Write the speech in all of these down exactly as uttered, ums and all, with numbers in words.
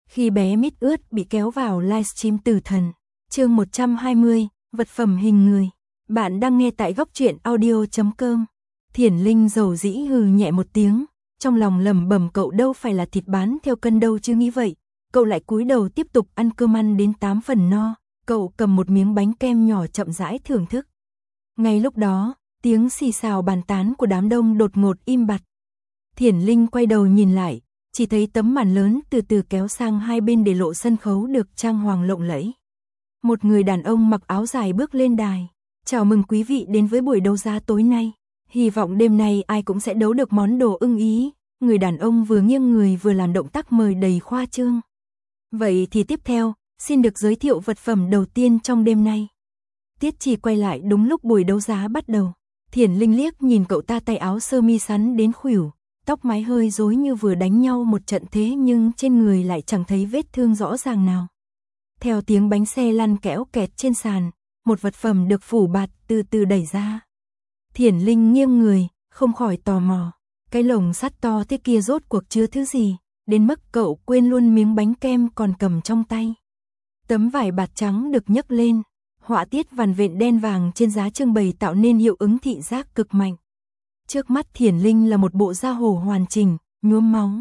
Khi bé mít ướt bị kéo vào livestream Tử Thần, chương một trăm hai mươi, vật phẩm hình người. Bạn đang nghe tại góc truyện audio chấm com. Thiển Linh dầu dĩ hừ nhẹ một tiếng, trong lòng lẩm bẩm cậu đâu phải là thịt bán theo cân đâu chứ nghĩ vậy. Cậu lại cúi đầu tiếp tục ăn cơm ăn đến tám phần no, cậu cầm một miếng bánh kem nhỏ chậm rãi thưởng thức. Ngay lúc đó, tiếng xì xào bàn tán của đám đông đột ngột im bặt. Thiển Linh quay đầu nhìn lại, chỉ thấy tấm màn lớn từ từ kéo sang hai bên để lộ sân khấu được trang hoàng lộng lẫy. Một người đàn ông mặc áo dài bước lên đài. Chào mừng quý vị đến với buổi đấu giá tối nay. Hy vọng đêm nay ai cũng sẽ đấu được món đồ ưng ý. Người đàn ông vừa nghiêng người vừa làm động tác mời đầy khoa trương. Vậy thì tiếp theo, xin được giới thiệu vật phẩm đầu tiên trong đêm nay. Tiết Trì quay lại đúng lúc buổi đấu giá bắt đầu. Thiển Linh liếc nhìn cậu ta tay áo sơ mi sắn đến khuỷu, tóc mái hơi rối như vừa đánh nhau một trận thế nhưng trên người lại chẳng thấy vết thương rõ ràng nào. Theo tiếng bánh xe lăn kẽo kẹt trên sàn, một vật phẩm được phủ bạt từ từ đẩy ra. Thiển Linh nghiêng người, không khỏi tò mò. Cái lồng sắt to thế kia rốt cuộc chứa thứ gì, đến mức cậu quên luôn miếng bánh kem còn cầm trong tay. Tấm vải bạt trắng được nhấc lên, họa tiết vằn vện đen vàng trên giá trưng bày tạo nên hiệu ứng thị giác cực mạnh. Trước mắt Thiển Linh là một bộ da hổ hoàn chỉnh, nhuốm máu.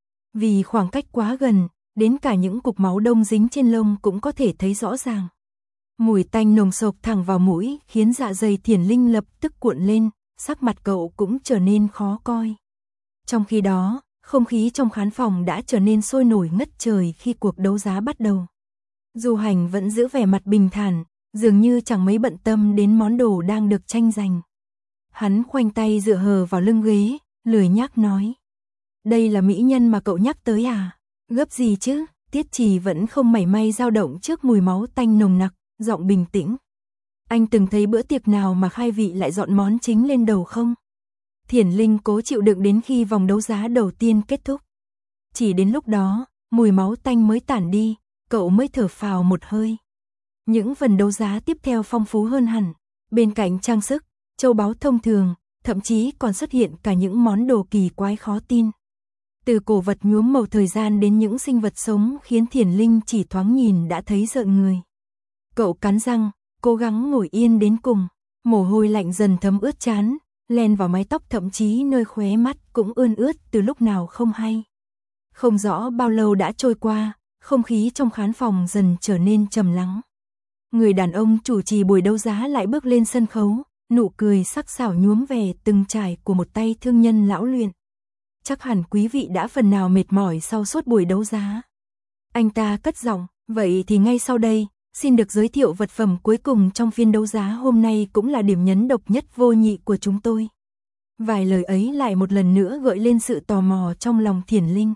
Vì khoảng cách quá gần, đến cả những cục máu đông dính trên lông cũng có thể thấy rõ ràng. Mùi tanh nồng sộc thẳng vào mũi khiến dạ dày Thiển Linh lập tức cuộn lên, sắc mặt cậu cũng trở nên khó coi. Trong khi đó, không khí trong khán phòng đã trở nên sôi nổi ngất trời khi cuộc đấu giá bắt đầu. Du Hành vẫn giữ vẻ mặt bình thản, dường như chẳng mấy bận tâm đến món đồ đang được tranh giành. Hắn khoanh tay dựa hờ vào lưng ghế, lười nhác nói. Đây là mỹ nhân mà cậu nhắc tới à? Gấp gì chứ? Tiết Trì vẫn không mảy may dao động trước mùi máu tanh nồng nặc, giọng bình tĩnh. Anh từng thấy bữa tiệc nào mà khai vị lại dọn món chính lên đầu không? Thiển Linh cố chịu đựng đến khi vòng đấu giá đầu tiên kết thúc. Chỉ đến lúc đó, mùi máu tanh mới tản đi, cậu mới thở phào một hơi. Những phần đấu giá tiếp theo phong phú hơn hẳn. Bên cạnh trang sức, châu báu thông thường, thậm chí còn xuất hiện cả những món đồ kỳ quái khó tin. Từ cổ vật nhuốm màu thời gian đến những sinh vật sống khiến Thiển Linh chỉ thoáng nhìn đã thấy rợn người. Cậu cắn răng, cố gắng ngồi yên đến cùng, mồ hôi lạnh dần thấm ướt trán, len vào mái tóc thậm chí nơi khóe mắt cũng ươn ướt từ lúc nào không hay. Không rõ bao lâu đã trôi qua, không khí trong khán phòng dần trở nên trầm lắng. Người đàn ông chủ trì buổi đấu giá lại bước lên sân khấu, nụ cười sắc sảo nhuốm về từng trải của một tay thương nhân lão luyện. Chắc hẳn quý vị đã phần nào mệt mỏi sau suốt buổi đấu giá. Anh ta cất giọng, vậy thì ngay sau đây, xin được giới thiệu vật phẩm cuối cùng trong phiên đấu giá hôm nay cũng là điểm nhấn độc nhất vô nhị của chúng tôi. Vài lời ấy lại một lần nữa gợi lên sự tò mò trong lòng Thiển Linh.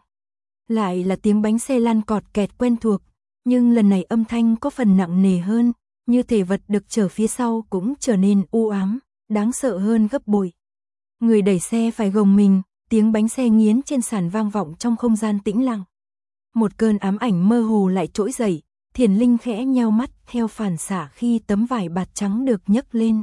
Lại là tiếng bánh xe lăn cọt kẹt quen thuộc, nhưng lần này âm thanh có phần nặng nề hơn, như thể vật được chở phía sau cũng trở nên u ám, đáng sợ hơn gấp bội. Người đẩy xe phải gồng mình, tiếng bánh xe nghiến trên sàn vang vọng trong không gian tĩnh lặng. Một cơn ám ảnh mơ hồ lại trỗi dậy, Thiển Linh khẽ nheo mắt theo phản xạ khi tấm vải bạt trắng được nhấc lên.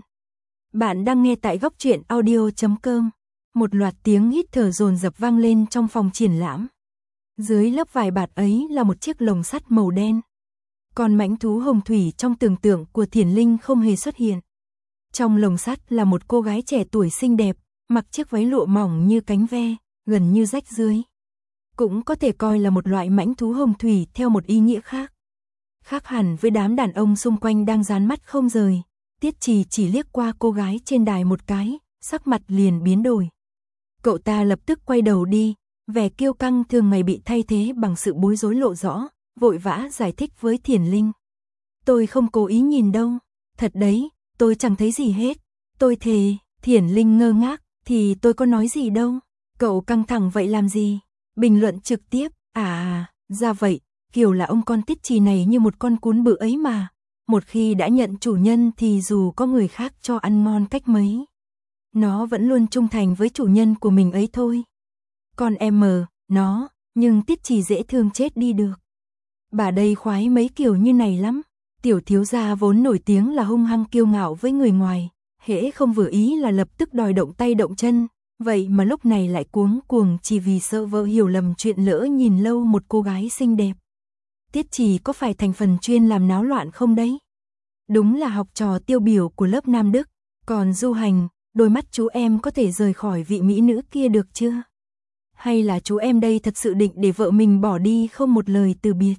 Bạn đang nghe tại góc truyện audio chấm com. Một loạt tiếng hít thở dồn dập vang lên trong phòng triển lãm. Dưới lớp vải bạt ấy là một chiếc lồng sắt màu đen. Còn mãnh thú hồng thủy trong tưởng tượng của Thiển Linh không hề xuất hiện. Trong lồng sắt là một cô gái trẻ tuổi xinh đẹp, mặc chiếc váy lụa mỏng như cánh ve, gần như rách rưới. Cũng có thể coi là một loại mãnh thú hồng thủy theo một ý nghĩa khác. Khác hẳn với đám đàn ông xung quanh đang dán mắt không rời, Tiết Trì chỉ liếc qua cô gái trên đài một cái, sắc mặt liền biến đổi. Cậu ta lập tức quay đầu đi, vẻ kiêu căng thường ngày bị thay thế bằng sự bối rối lộ rõ, vội vã giải thích với Thiển Linh. Tôi không cố ý nhìn đâu, thật đấy, tôi chẳng thấy gì hết, tôi thề. Thiển Linh ngơ ngác, thì tôi có nói gì đâu, cậu căng thẳng vậy làm gì? Bình luận trực tiếp, à, ra vậy, kiểu là ông con Tiết Trì này như một con cún bự ấy mà, một khi đã nhận chủ nhân thì dù có người khác cho ăn ngon cách mấy, nó vẫn luôn trung thành với chủ nhân của mình ấy thôi. Con em mờ, nó, nhưng Tiết Trì dễ thương chết đi được. Bà đây khoái mấy kiểu như này lắm, tiểu thiếu gia vốn nổi tiếng là hung hăng kiêu ngạo với người ngoài, hễ không vừa ý là lập tức đòi động tay động chân, vậy mà lúc này lại cuống cuồng chỉ vì sợ vợ hiểu lầm chuyện lỡ nhìn lâu một cô gái xinh đẹp. Tiết Trì có phải thành phần chuyên làm náo loạn không đấy? Đúng là học trò tiêu biểu của lớp Nam Đức, còn Du Hành, đôi mắt chú em có thể rời khỏi vị mỹ nữ kia được chưa? Hay là chú em đây thật sự định để vợ mình bỏ đi không một lời từ biệt?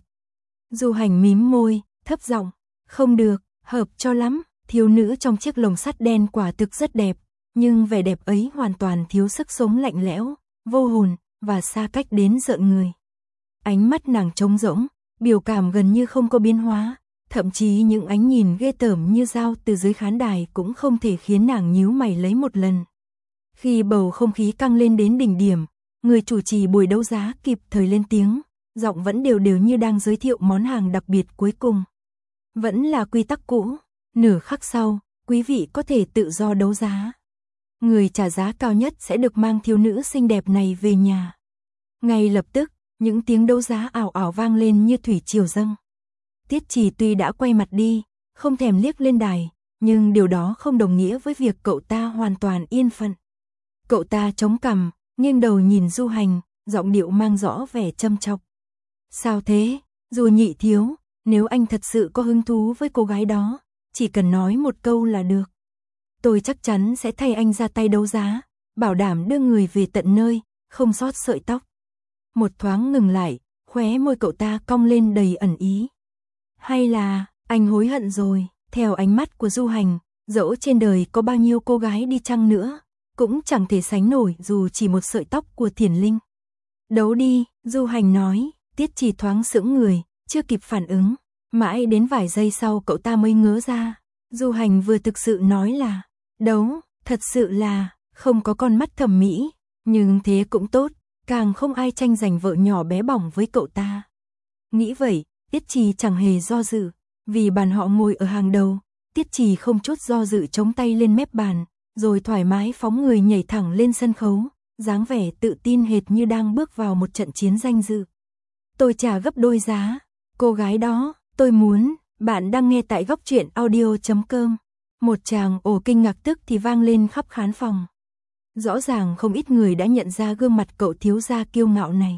Du Hành mím môi, thấp giọng, không được, hợp cho lắm, thiếu nữ trong chiếc lồng sắt đen quả thực rất đẹp, nhưng vẻ đẹp ấy hoàn toàn thiếu sức sống lạnh lẽo, vô hồn, và xa cách đến rợn người. Ánh mắt nàng trống rỗng, biểu cảm gần như không có biến hóa, thậm chí những ánh nhìn ghê tởm như dao từ dưới khán đài cũng không thể khiến nàng nhíu mày lấy một lần. Khi bầu không khí căng lên đến đỉnh điểm, người chủ trì buổi đấu giá kịp thời lên tiếng, giọng vẫn đều đều như đang giới thiệu món hàng đặc biệt cuối cùng. Vẫn là quy tắc cũ, nửa khắc sau, quý vị có thể tự do đấu giá. Người trả giá cao nhất sẽ được mang thiếu nữ xinh đẹp này về nhà. Ngay lập tức, những tiếng đấu giá ảo ảo vang lên như thủy triều dâng. Tiết Trì tuy đã quay mặt đi, không thèm liếc lên đài, nhưng điều đó không đồng nghĩa với việc cậu ta hoàn toàn yên phận. Cậu ta chống cằm, nghiêng đầu nhìn Du Hành, giọng điệu mang rõ vẻ châm chọc. Sao thế, Du nhị thiếu, nếu anh thật sự có hứng thú với cô gái đó, chỉ cần nói một câu là được. Tôi chắc chắn sẽ thay anh ra tay đấu giá, bảo đảm đưa người về tận nơi, không sót sợi tóc. Một thoáng ngừng lại, khóe môi cậu ta cong lên đầy ẩn ý. Hay là, anh hối hận rồi, theo ánh mắt của Du Hành, dẫu trên đời có bao nhiêu cô gái đi chăng nữa, cũng chẳng thể sánh nổi dù chỉ một sợi tóc của Thiển Linh. Đấu đi, Du Hành nói, Tiết Trì thoáng sững người, chưa kịp phản ứng, mãi đến vài giây sau cậu ta mới ngớ ra. Du Hành vừa thực sự nói là, đấu, thật sự là, không có con mắt thẩm mỹ, nhưng thế cũng tốt, càng không ai tranh giành vợ nhỏ bé bỏng với cậu ta. Nghĩ vậy, Tiết Trì chẳng hề do dự, vì bàn họ ngồi ở hàng đầu, Tiết Trì không chút do dự chống tay lên mép bàn, rồi thoải mái phóng người nhảy thẳng lên sân khấu, dáng vẻ tự tin hệt như đang bước vào một trận chiến danh dự. Tôi trả gấp đôi giá, cô gái đó, tôi muốn, bạn đang nghe tại góc truyện audio chấm com. Một tràng ồ kinh ngạc tức thì vang lên khắp khán phòng. Rõ ràng không ít người đã nhận ra gương mặt cậu thiếu gia kiêu ngạo này.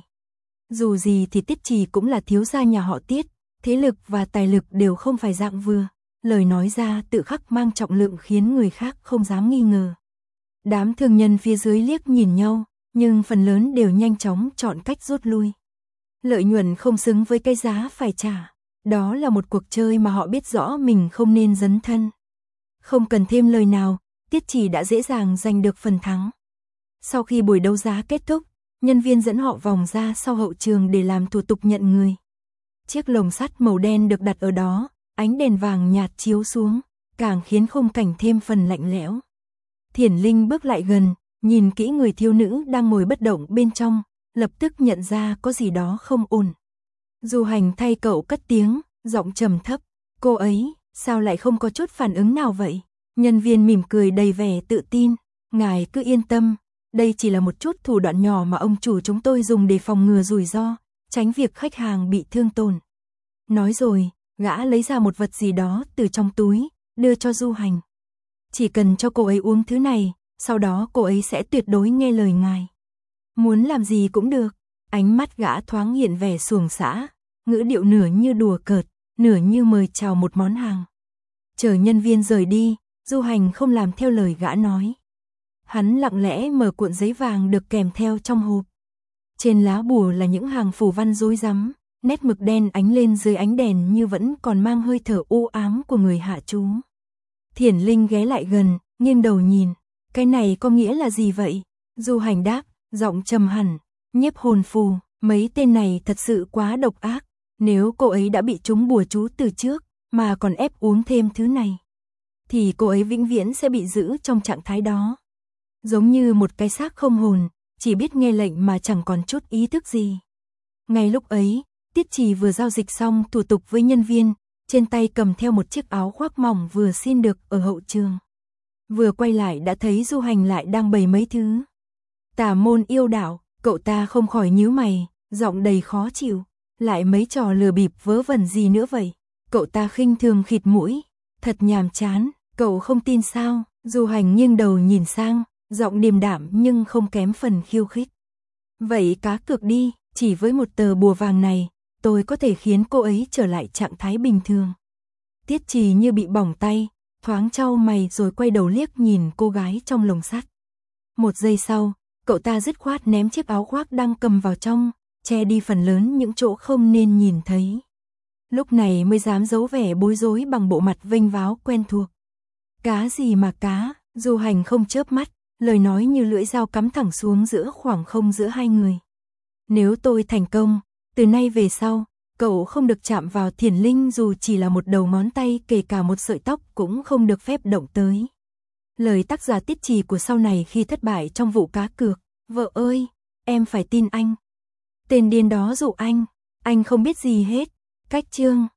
Dù gì thì Tiết Trì cũng là thiếu gia nhà họ Tiết, thế lực và tài lực đều không phải dạng vừa, lời nói ra tự khắc mang trọng lượng khiến người khác không dám nghi ngờ. Đám thương nhân phía dưới liếc nhìn nhau, nhưng phần lớn đều nhanh chóng chọn cách rút lui. Lợi nhuận không xứng với cái giá phải trả, đó là một cuộc chơi mà họ biết rõ mình không nên dấn thân. Không cần thêm lời nào, Tiết Trì đã dễ dàng giành được phần thắng. Sau khi buổi đấu giá kết thúc, nhân viên dẫn họ vòng ra sau hậu trường để làm thủ tục nhận người. Chiếc lồng sắt màu đen được đặt ở đó, ánh đèn vàng nhạt chiếu xuống, càng khiến khung cảnh thêm phần lạnh lẽo. Thiển Linh bước lại gần, nhìn kỹ người thiếu nữ đang ngồi bất động bên trong, lập tức nhận ra có gì đó không ổn. Du Hành thay cậu cất tiếng, giọng trầm thấp, cô ấy, sao lại không có chút phản ứng nào vậy? Nhân viên mỉm cười đầy vẻ tự tin, ngài cứ yên tâm, đây chỉ là một chút thủ đoạn nhỏ mà ông chủ chúng tôi dùng để phòng ngừa rủi ro, tránh việc khách hàng bị thương tổn. Nói rồi, gã lấy ra một vật gì đó từ trong túi, đưa cho Du Hành. Chỉ cần cho cô ấy uống thứ này, sau đó cô ấy sẽ tuyệt đối nghe lời ngài. Muốn làm gì cũng được. Ánh mắt gã thoáng hiện vẻ xuồng xã, ngữ điệu nửa như đùa cợt, nửa như mời chào một món hàng. Chờ nhân viên rời đi, Du Hành không làm theo lời gã nói. Hắn lặng lẽ mở cuộn giấy vàng được kèm theo trong hộp. Trên lá bùa là những hàng phù văn rối rắm, nét mực đen ánh lên dưới ánh đèn như vẫn còn mang hơi thở u ám của người hạ chú. Thiển Linh ghé lại gần, nghiêng đầu nhìn, cái này có nghĩa là gì vậy? Du Hành đáp, giọng trầm hẳn, nhiếp hồn phù, mấy tên này thật sự quá độc ác, nếu cô ấy đã bị trúng bùa chú từ trước, mà còn ép uống thêm thứ này, thì cô ấy vĩnh viễn sẽ bị giữ trong trạng thái đó. Giống như một cái xác không hồn, chỉ biết nghe lệnh mà chẳng còn chút ý thức gì. Ngay lúc ấy, Tiết Trì vừa giao dịch xong thủ tục với nhân viên, trên tay cầm theo một chiếc áo khoác mỏng vừa xin được ở hậu trường. Vừa quay lại đã thấy Du Hành lại đang bày mấy thứ. Tà môn yêu đạo, cậu ta không khỏi nhíu mày, giọng đầy khó chịu, lại mấy trò lừa bịp vớ vẩn gì nữa vậy? Cậu ta khinh thường khịt mũi, thật nhàm chán, cậu không tin sao? Du Hành nghiêng đầu nhìn sang, giọng điềm đạm nhưng không kém phần khiêu khích. Vậy cá cược đi, chỉ với một tờ bùa vàng này, tôi có thể khiến cô ấy trở lại trạng thái bình thường. Tiết Trì như bị bỏng tay, thoáng chau mày rồi quay đầu liếc nhìn cô gái trong lồng sắt. Một giây sau, cậu ta dứt khoát ném chiếc áo khoác đang cầm vào trong, che đi phần lớn những chỗ không nên nhìn thấy. Lúc này mới dám giấu vẻ bối rối bằng bộ mặt vênh váo quen thuộc. Cá gì mà cá, Du Hành không chớp mắt, lời nói như lưỡi dao cắm thẳng xuống giữa khoảng không giữa hai người. Nếu tôi thành công, từ nay về sau, cậu không được chạm vào Thiển Linh dù chỉ là một đầu ngón tay, kể cả một sợi tóc cũng không được phép động tới. Lời tác giả Tiết Trì của sau này khi thất bại trong vụ cá cược. Vợ ơi, em phải tin anh. Tên điên đó dụ anh, anh không biết gì hết. Cách chương